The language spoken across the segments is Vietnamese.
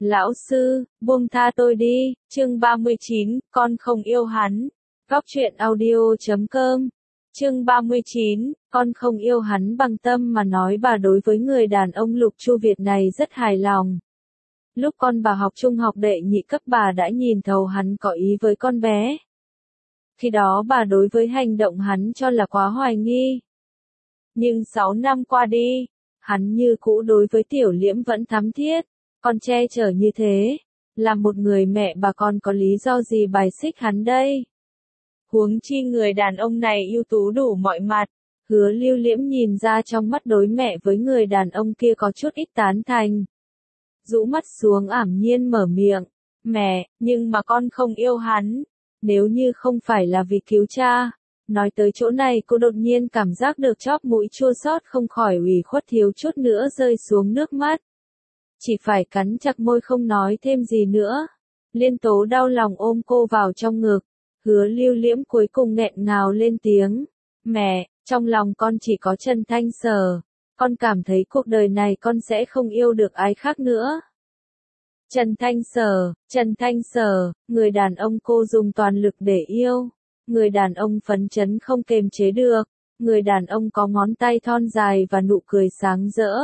Lão sư, buông tha tôi đi, chương 39, con không yêu hắn. Góc truyện audio.com. Chương 39, con không yêu hắn bằng tâm mà nói. Bà đối với người đàn ông Lục Chu Việt này rất hài lòng. Lúc con bà học trung học đệ nhị cấp bà đã nhìn thấu hắn có ý với con bé. Khi đó bà đối với hành động hắn cho là quá hoài nghi. Nhưng 6 năm qua đi, hắn như cũ đối với Tiểu Liễm vẫn thắm thiết. Con che chở như thế, là một người mẹ bà con có lý do gì bài xích hắn đây? Huống chi người đàn ông này ưu tú đủ mọi mặt. Hứa Lưu Liễm nhìn ra trong mắt đối mẹ với người đàn ông kia có chút ít tán thành. Rũ mắt xuống ảm nhiên mở miệng. Mẹ, nhưng mà con không yêu hắn. Nếu như không phải là vì cứu cha. Nói tới chỗ này cô đột nhiên cảm giác được chóp mũi chua xót không khỏi ủy khuất thiếu chút nữa rơi xuống nước mắt. Chỉ phải cắn chặt môi không nói thêm gì nữa. Liên Tố đau lòng ôm cô vào trong ngực. Hứa Lưu Liễm cuối cùng nghẹn ngào lên tiếng. Mẹ, trong lòng con chỉ có Trần Thanh Sở. Con cảm thấy cuộc đời này con sẽ không yêu được ai khác nữa. Trần Thanh Sở, người đàn ông cô dùng toàn lực để yêu. Người đàn ông phấn chấn không kềm chế được. Người đàn ông có ngón tay thon dài và nụ cười sáng rỡ.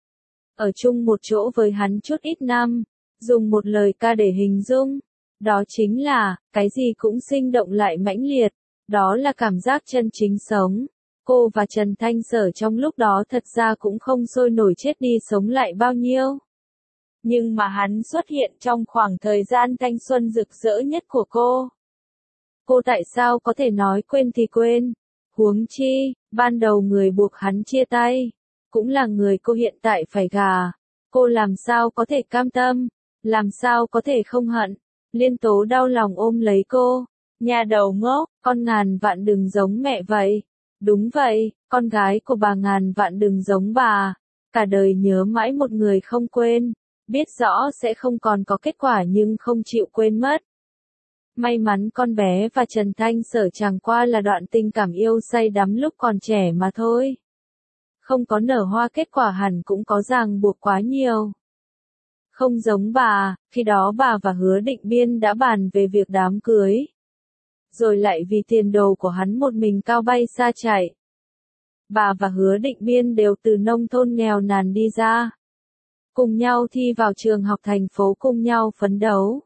Ở chung một chỗ với hắn chút ít năm, dùng một lời ca để hình dung, đó chính là, cái gì cũng sinh động lại mãnh liệt, đó là cảm giác chân chính sống. Cô và Trần Thanh Sở trong lúc đó thật ra cũng không sôi nổi chết đi sống lại bao nhiêu. Nhưng mà hắn xuất hiện trong khoảng thời gian thanh xuân rực rỡ nhất của cô. Cô tại sao có thể nói quên thì quên? Huống chi, ban đầu người buộc hắn chia tay. Cũng là người cô hiện tại phải gả. Cô làm sao có thể cam tâm, làm sao có thể không hận. Liên Tố đau lòng ôm lấy cô. Nhà đầu ngốc, con ngàn vạn đừng giống mẹ vậy. Đúng vậy, con gái của bà ngàn vạn đừng giống bà. Cả đời nhớ mãi một người không quên. Biết rõ sẽ không còn có kết quả nhưng không chịu quên mất. May mắn con bé và Trần Thanh Sở chẳng qua là đoạn tình cảm yêu say đắm lúc còn trẻ mà thôi. Không có nở hoa kết quả hẳn cũng có ràng buộc quá nhiều. Không giống bà, khi đó bà và Hứa Định Biên đã bàn về việc đám cưới. Rồi lại vì tiền đồ của hắn một mình cao bay xa chạy. Bà và Hứa Định Biên đều từ nông thôn nghèo nàn đi ra. Cùng nhau thi vào trường học thành phố cùng nhau phấn đấu.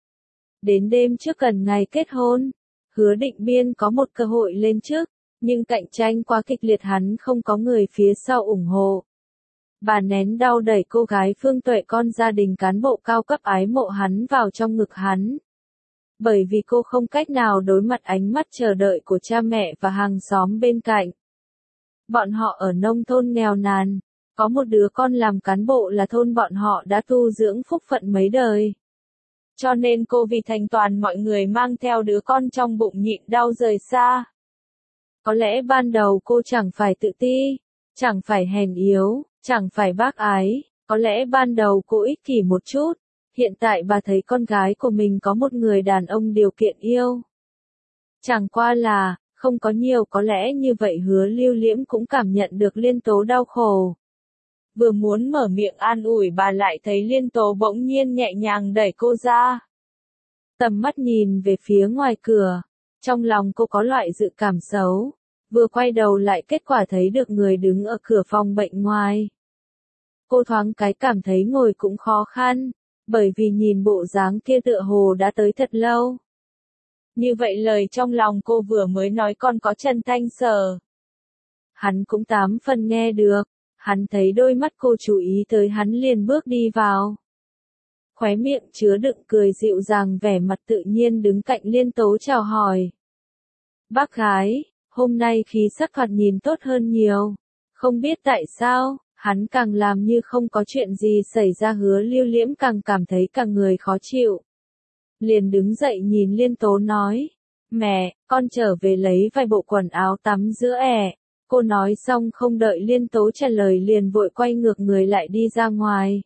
Đến đêm trước gần ngày kết hôn, Hứa Định Biên có một cơ hội lên chức. Nhưng cạnh tranh quá kịch liệt hắn không có người phía sau ủng hộ. Bà nén đau đẩy cô gái Phương Tuệ con gia đình cán bộ cao cấp ái mộ hắn vào trong ngực hắn. Bởi vì cô không cách nào đối mặt ánh mắt chờ đợi của cha mẹ và hàng xóm bên cạnh. Bọn họ ở nông thôn nghèo nàn, có một đứa con làm cán bộ là thôn bọn họ đã tu dưỡng phúc phận mấy đời. Cho nên cô vì thành toàn mọi người mang theo đứa con trong bụng nhịn đau rời xa. Có lẽ ban đầu cô chẳng phải tự ti, chẳng phải hèn yếu, chẳng phải bác ái, có lẽ ban đầu cô ích kỷ một chút, hiện tại bà thấy con gái của mình có một người đàn ông điều kiện yêu. Chẳng qua là, không có nhiều có lẽ như vậy Hứa Lưu Liễm cũng cảm nhận được Liên Tố đau khổ. Vừa muốn mở miệng an ủi bà lại thấy Liên Tố bỗng nhiên nhẹ nhàng đẩy cô ra. Tầm mắt nhìn về phía ngoài cửa. Trong lòng cô có loại dự cảm xấu, vừa quay đầu lại kết quả thấy được người đứng ở cửa phòng bệnh ngoài. Cô thoáng cái cảm thấy ngồi cũng khó khăn, bởi vì nhìn bộ dáng kia tựa hồ đã tới thật lâu. Như vậy lời trong lòng cô vừa mới nói con có Trần Thanh Sở. Hắn cũng 8 phần nghe được, hắn thấy đôi mắt cô chú ý tới hắn liền bước đi vào. Khóe miệng chứa đựng cười dịu dàng vẻ mặt tự nhiên đứng cạnh Liên Tố chào hỏi. Bác gái, hôm nay khí sắc thoạt nhìn tốt hơn nhiều. Không biết tại sao, hắn càng làm như không có chuyện gì xảy ra Hứa Lưu Liễm càng cảm thấy cả người khó chịu. Liền đứng dậy nhìn Liên Tố nói. Mẹ, con trở về lấy vài bộ quần áo tắm giữa ẻ. Cô nói xong không đợi Liên Tố trả lời liền vội quay ngược người lại đi ra ngoài.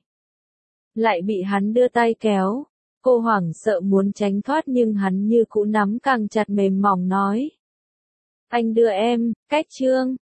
Lại bị hắn đưa tay kéo. Cô hoảng sợ muốn tránh thoát nhưng hắn như cũ nắm càng chặt mềm mỏng nói. Anh đưa em, cách trương,